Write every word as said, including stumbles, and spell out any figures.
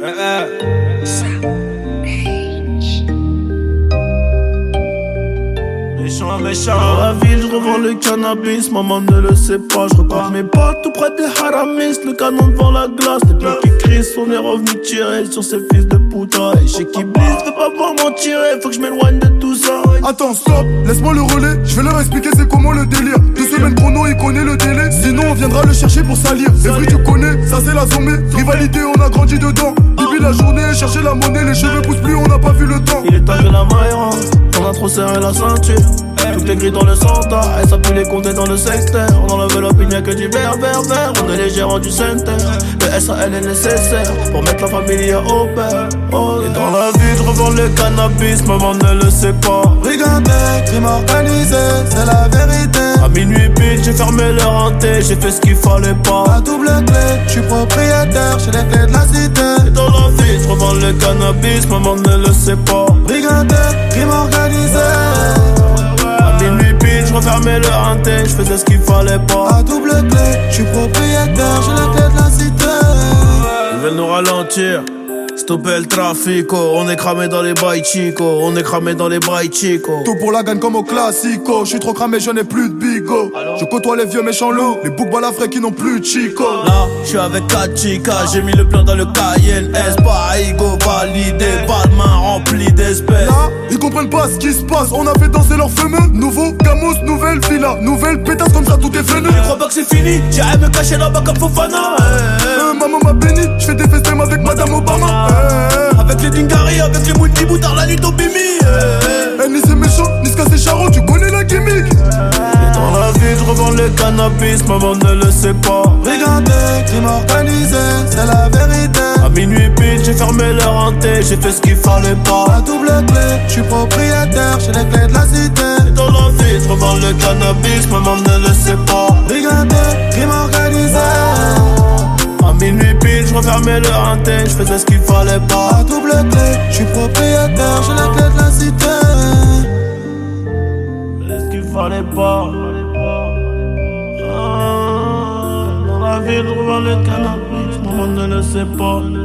Méchant, méchant. Dans la ville, je revends le cannabis, maman ne le sait pas. Je regarde mes potes tout près des haramis, le canon devant la glace. Les blocs qui crient, on est revenu tirer sur ces fils de puta. Et chez qui blisse, veut pas voir m'en tirer, faut que je m'éloigne de tout ça. Attends, stop, laisse-moi le relais, je vais leur expliquer c'est comment le délire. Deux semaines chrono, il connaît le délai, sinon on viendra le chercher pour salir. Les bruits tu connais, ça c'est la sommée. Rivalité, on a grandi dedans. Bibi la journée, chercher la monnaie, les cheveux poussent plus, on n'a pas vu le temps. Il est temps que la maille rentre, on a trop serré la ceinture. Tout est gris dans le centre, et ça pue les compter dans le secteur. On enlève l'opinion, y'a que du vert, vert, vert. On est les gérants du center. Le S A L est nécessaire pour mettre la famille à au père. Oh, et dans la vie, je revends le cannabis, maman ne le sait pas. Brigandé, crime organisé, c'est la vérité. À minuit pile, j'ai fermé le renté, j'ai fait ce qu'il fallait pas. À double clé, je suis propriétaire, j'ai les clés de la cité. Et dans la vie, je revends le cannabis, maman ne le sait pas. Brigandé, crime organisé. Je refermais le hanté, je faisais ce qu'il fallait pas. À double clé, je suis propriétaire, j'ai les clés de la cité. Ils veulent nous ralentir, stopper le trafic, oh. On est cramé dans les bails chico, on est cramé dans les bails chico. Tout pour la gagne comme au classico. Je suis trop cramé, je n'ai plus de bigo. Je côtoie les vieux méchants loups, les boucs balafrés qui n'ont plus de chico. Là, je suis avec quatre chicas, j'ai mis le plan dans le Cayenne S. Pas ego validé, pas de main remplie d'espèces. Là, ils comprennent pas ce qui se passe, on a fait danser leurs fameux. Nouveau Gamos, nouvelle villa, nouvelle pétasse, comme ça tout est venu. Je crois pas que c'est fini, j'irai me cacher là-bas comme Fofana. Euh, maman m'a béni, je fais des festins avec Madame Obama. Euh, avec les Dingari, avec les multi-boutards, la nuit au Bimi. Eh, ni c'est méchant, ni ce c'est charron, tu connais la gimmick. Et dans la vie, je revends le cannabis, maman ne le sait pas. Brigandé, crime organisé, c'est la vérité. À minuit pile, j'ai fermé le renté, j'ai fait ce qu'il fallait pas. À double clé, je suis propriétaire, j'ai les clés de la cité. Et dans la vie, je revends le cannabis, maman ne le sait pas. Brigandé, crime organisé. À minuit pile, je refermais le hanté, je faisais ce qu'il fallait pas. À double clé, je suis propriétaire, j'ai les clés de la cité. Je faisais ce qu'il fallait pas. Ah, dans la ville, je revends le cannabis, maman ne le sait pas.